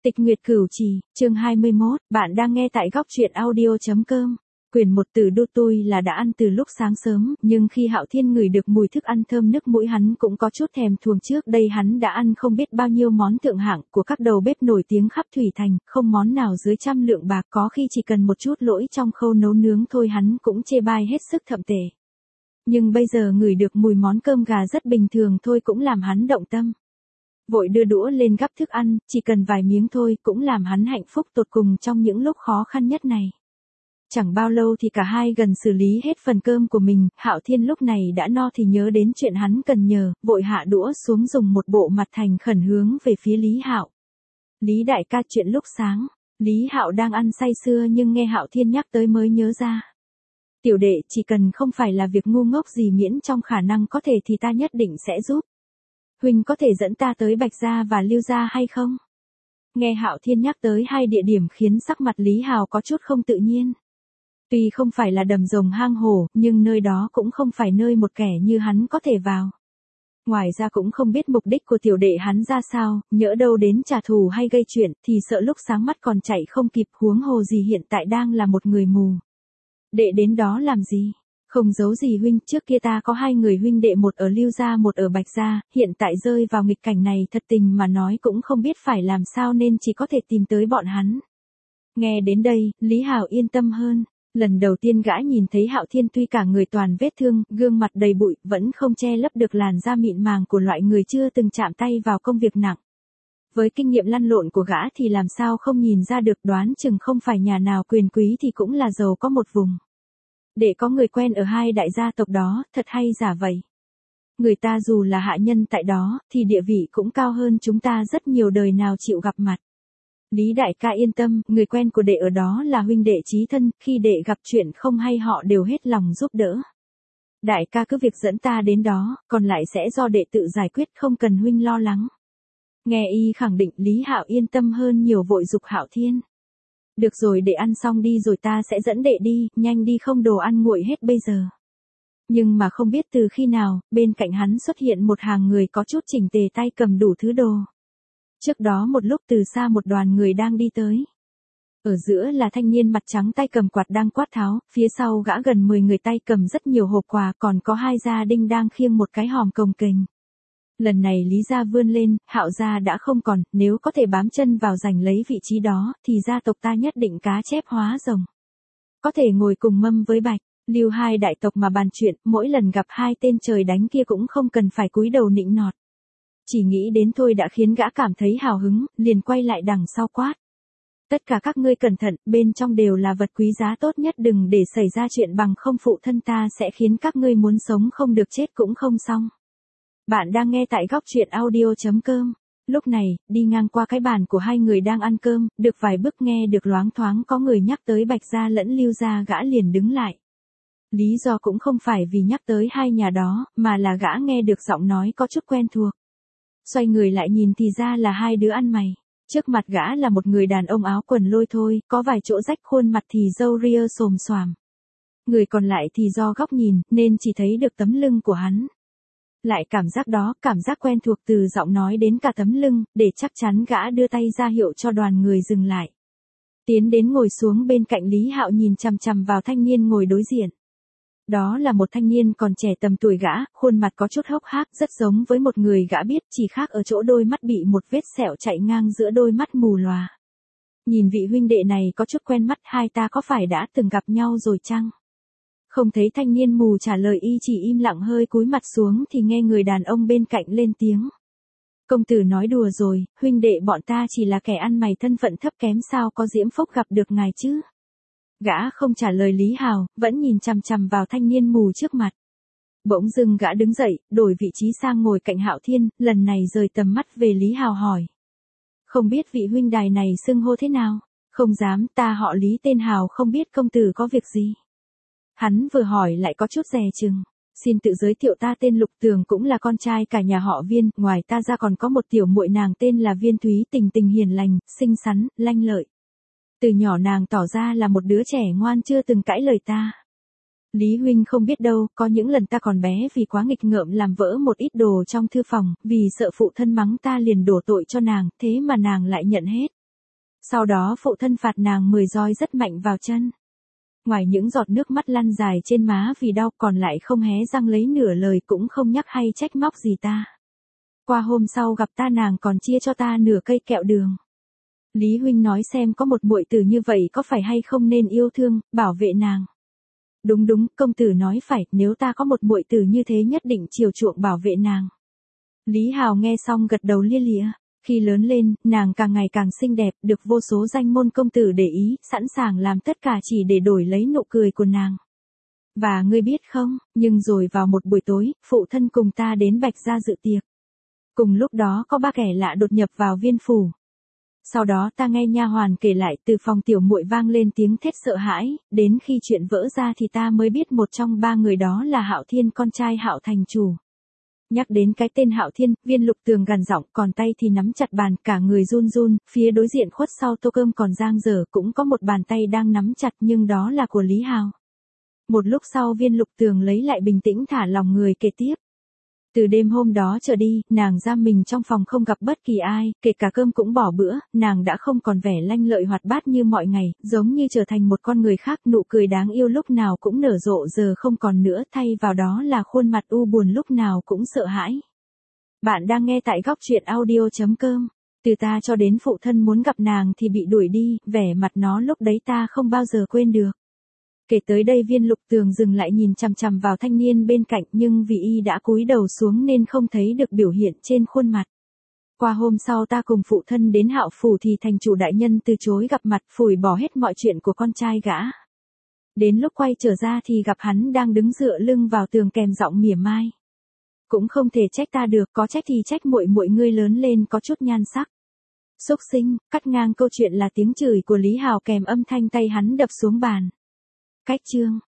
Tịch Nguyệt Cửu Trì, chương 21, bạn đang nghe tại góc truyện audio.com. Quyển 1 từ đô tôi là đã ăn từ lúc sáng sớm, nhưng khi Hạo Thiên ngửi được mùi thức ăn thơm nức mũi hắn cũng có chút thèm thuồng. Trước đây hắn đã ăn không biết bao nhiêu món thượng hạng của các đầu bếp nổi tiếng khắp Thủy Thành, không món nào dưới 100 lượng bạc, có khi chỉ cần một chút lỗi trong khâu nấu nướng thôi hắn cũng chê bai hết sức thậm tệ. Nhưng bây giờ ngửi được mùi món cơm gà rất bình thường thôi cũng làm hắn động tâm. Vội đưa đũa lên gắp thức ăn, chỉ cần vài miếng thôi cũng làm hắn hạnh phúc tột cùng trong những lúc khó khăn nhất này. Chẳng bao lâu thì cả hai gần xử lý hết phần cơm của mình, Hạo Thiên lúc này đã no thì nhớ đến chuyện hắn cần nhờ, vội hạ đũa xuống dùng một bộ mặt thành khẩn hướng về phía Lý Hạo. Lý đại ca, chuyện lúc sáng. Lý Hạo đang ăn say sưa nhưng nghe Hạo Thiên nhắc tới mới nhớ ra. Tiểu đệ, chỉ cần không phải là việc ngu ngốc gì, miễn trong khả năng có thể thì ta nhất định sẽ giúp. Huynh có thể dẫn ta tới Bạch Gia và Lưu Gia hay không? Nghe Hạo Thiên nhắc tới hai địa điểm khiến sắc mặt Lý Hào có chút không tự nhiên. Tuy không phải là đầm rồng hang hổ, nhưng nơi đó cũng không phải nơi một kẻ như hắn có thể vào. Ngoài ra cũng không biết mục đích của tiểu đệ hắn ra sao, nhỡ đâu đến trả thù hay gây chuyện, thì sợ lúc sáng mắt còn chạy không kịp, huống hồ gì hiện tại đang là một người mù. Đệ đến đó làm gì? Không giấu gì huynh, trước kia ta có hai người huynh đệ, một ở Lưu Gia một ở Bạch Gia, hiện tại rơi vào nghịch cảnh này, thật tình mà nói cũng không biết phải làm sao nên chỉ có thể tìm tới bọn hắn. Nghe đến đây, Lý Hào yên tâm hơn. Lần đầu tiên gã nhìn thấy Hạo Thiên tuy cả người toàn vết thương, gương mặt đầy bụi, vẫn không che lấp được làn da mịn màng của loại người chưa từng chạm tay vào công việc nặng. Với kinh nghiệm lăn lộn của gã thì làm sao không nhìn ra được, đoán chừng không phải nhà nào quyền quý thì cũng là giàu có một vùng. Để có người quen ở hai đại gia tộc đó, thật hay giả vậy. Người ta dù là hạ nhân tại đó, thì địa vị cũng cao hơn chúng ta rất nhiều, đời nào chịu gặp mặt. Lý đại ca yên tâm, người quen của đệ ở đó là huynh đệ chí thân, khi đệ gặp chuyện không hay họ đều hết lòng giúp đỡ. Đại ca cứ việc dẫn ta đến đó, còn lại sẽ do đệ tự giải quyết, không cần huynh lo lắng. Nghe y khẳng định, Lý Hạo yên tâm hơn nhiều, vội giục Hạo Thiên. Được rồi, đệ ăn xong đi rồi ta sẽ dẫn đệ đi, nhanh đi không đồ ăn nguội hết bây giờ. Nhưng mà không biết từ khi nào, bên cạnh hắn xuất hiện một hàng người có chút chỉnh tề, tay cầm đủ thứ đồ. Trước đó một lúc từ xa một đoàn người đang đi tới. Ở giữa là thanh niên mặt trắng tay cầm quạt đang quát tháo, phía sau gã gần 10 người tay cầm rất nhiều hộp quà, còn có hai gia đình đang khiêng một cái hòm cồng kềnh. Lần này Lý gia vươn lên, Hạo gia đã không còn, nếu có thể bám chân vào giành lấy vị trí đó, thì gia tộc ta nhất định cá chép hóa rồng. Có thể ngồi cùng Mâm với Bạch, Lưu hai đại tộc mà bàn chuyện, mỗi lần gặp hai tên trời đánh kia cũng không cần phải cúi đầu nịnh nọt. Chỉ nghĩ đến thôi đã khiến gã cảm thấy hào hứng, liền quay lại đằng sau quát. Tất cả các ngươi cẩn thận, bên trong đều là vật quý giá, tốt nhất đừng để xảy ra chuyện, bằng không phụ thân ta sẽ khiến các ngươi muốn sống không được, chết cũng không xong. Bạn đang nghe tại góc truyện audio.com. Lúc này, đi ngang qua cái bàn của hai người đang ăn cơm, được vài bước nghe được loáng thoáng có người nhắc tới Bạch Gia lẫn Lưu Gia, gã liền đứng lại. Lý do cũng không phải vì nhắc tới hai nhà đó, mà là gã nghe được giọng nói có chút quen thuộc. Xoay người lại nhìn thì ra là hai đứa ăn mày. Trước mặt gã là một người đàn ông áo quần lôi thôi, có vài chỗ rách, khuôn mặt thì râu ria xồm xoàm. Người còn lại thì do góc nhìn, nên chỉ thấy được tấm lưng của hắn. Lại cảm giác đó, cảm giác quen thuộc từ giọng nói đến cả tấm lưng, để chắc chắn gã đưa tay ra hiệu cho đoàn người dừng lại. Tiến đến ngồi xuống bên cạnh Lý Hạo, nhìn chằm chằm vào thanh niên ngồi đối diện. Đó là một thanh niên còn trẻ tầm tuổi gã, khuôn mặt có chút hốc hác, rất giống với một người gã biết, chỉ khác ở chỗ đôi mắt bị một vết sẹo chạy ngang giữa đôi mắt mù lòa. Nhìn vị huynh đệ này có chút quen mắt, hai ta có phải đã từng gặp nhau rồi chăng? Không thấy thanh niên mù trả lời, y chỉ im lặng hơi cúi mặt xuống thì nghe người đàn ông bên cạnh lên tiếng. Công tử nói đùa rồi, huynh đệ bọn ta chỉ là kẻ ăn mày thân phận thấp kém, sao có diễm phúc gặp được ngài chứ? Gã không trả lời Lý Hào, vẫn nhìn chằm chằm vào thanh niên mù trước mặt. Bỗng dưng gã đứng dậy, đổi vị trí sang ngồi cạnh Hạo Thiên, lần này rời tầm mắt về Lý Hào hỏi. Không biết vị huynh đài này xưng hô thế nào? Không dám, ta họ Lý tên Hào, không biết công tử có việc gì? Hắn vừa hỏi lại có chút dè chừng. Xin tự giới thiệu, ta tên Lục Tường, cũng là con trai cả nhà họ Viên, ngoài ta ra còn có một tiểu muội, nàng tên là Viên Thúy, tình tình hiền lành, xinh xắn, lanh lợi. Từ nhỏ nàng tỏ ra là một đứa trẻ ngoan, chưa từng cãi lời ta. Lý huynh không biết đâu, có những lần ta còn bé vì quá nghịch ngợm làm vỡ một ít đồ trong thư phòng, vì sợ phụ thân mắng ta liền đổ tội cho nàng, thế mà nàng lại nhận hết. Sau đó phụ thân phạt nàng 10 roi rất mạnh vào chân. Ngoài những giọt nước mắt lăn dài trên má vì đau còn lại không hé răng lấy nửa lời cũng không nhắc hay trách móc gì ta. Qua hôm sau gặp ta nàng còn chia cho ta nửa cây kẹo đường. Lý huynh nói xem có một muội tử như vậy có phải hay không nên yêu thương, bảo vệ nàng. Đúng đúng, công tử nói phải, nếu ta có một muội tử như thế nhất định chiều chuộng bảo vệ nàng. Lý Hào nghe xong gật đầu lia lịa. Khi lớn lên, nàng càng ngày càng xinh đẹp, được vô số danh môn công tử để ý, sẵn sàng làm tất cả chỉ để đổi lấy nụ cười của nàng. Và ngươi biết không, nhưng rồi vào một buổi tối, phụ thân cùng ta đến Bạch Gia dự tiệc. Cùng lúc đó có ba kẻ lạ đột nhập vào viên phủ. Sau đó ta nghe nha hoàn kể lại từ phòng tiểu muội vang lên tiếng thét sợ hãi, đến khi chuyện vỡ ra thì ta mới biết một trong ba người đó là Hạo Thiên con trai Hạo thành chủ. Nhắc đến cái tên Hạo Thiên, Viên Lục Tường gằn giọng, còn tay thì nắm chặt bàn, cả người run run, phía đối diện khuất sau tô cơm còn dang dở cũng có một bàn tay đang nắm chặt nhưng đó là của Lý Hào. Một lúc sau Viên Lục Tường lấy lại bình tĩnh thả lòng người kể tiếp. Từ đêm hôm đó trở đi, nàng giam mình trong phòng không gặp bất kỳ ai, kể cả cơm cũng bỏ bữa, nàng đã không còn vẻ lanh lợi hoạt bát như mọi ngày, giống như trở thành một con người khác, nụ cười đáng yêu lúc nào cũng nở rộ giờ không còn nữa, thay vào đó là khuôn mặt u buồn lúc nào cũng sợ hãi. Bạn đang nghe tại góc truyện audio.com. Từ ta cho đến phụ thân muốn gặp nàng thì bị đuổi đi, vẻ mặt nó lúc đấy ta không bao giờ quên được. Kể tới đây Viên Lục Tường dừng lại nhìn chằm chằm vào thanh niên bên cạnh nhưng vì y đã cúi đầu xuống nên không thấy được biểu hiện trên khuôn mặt. Qua hôm sau ta cùng phụ thân đến Hạo phủ thì thành chủ đại nhân từ chối gặp mặt, phủi bỏ hết mọi chuyện của con trai gã. Đến lúc quay trở ra thì gặp hắn đang đứng dựa lưng vào tường kèm giọng mỉa mai. Cũng không thể trách ta được, có trách thì trách muội muội ngươi lớn lên có chút nhan sắc. Xúc sinh, cắt ngang câu chuyện là tiếng chửi của Lý Hào kèm âm thanh tay hắn đập xuống bàn. Cách chương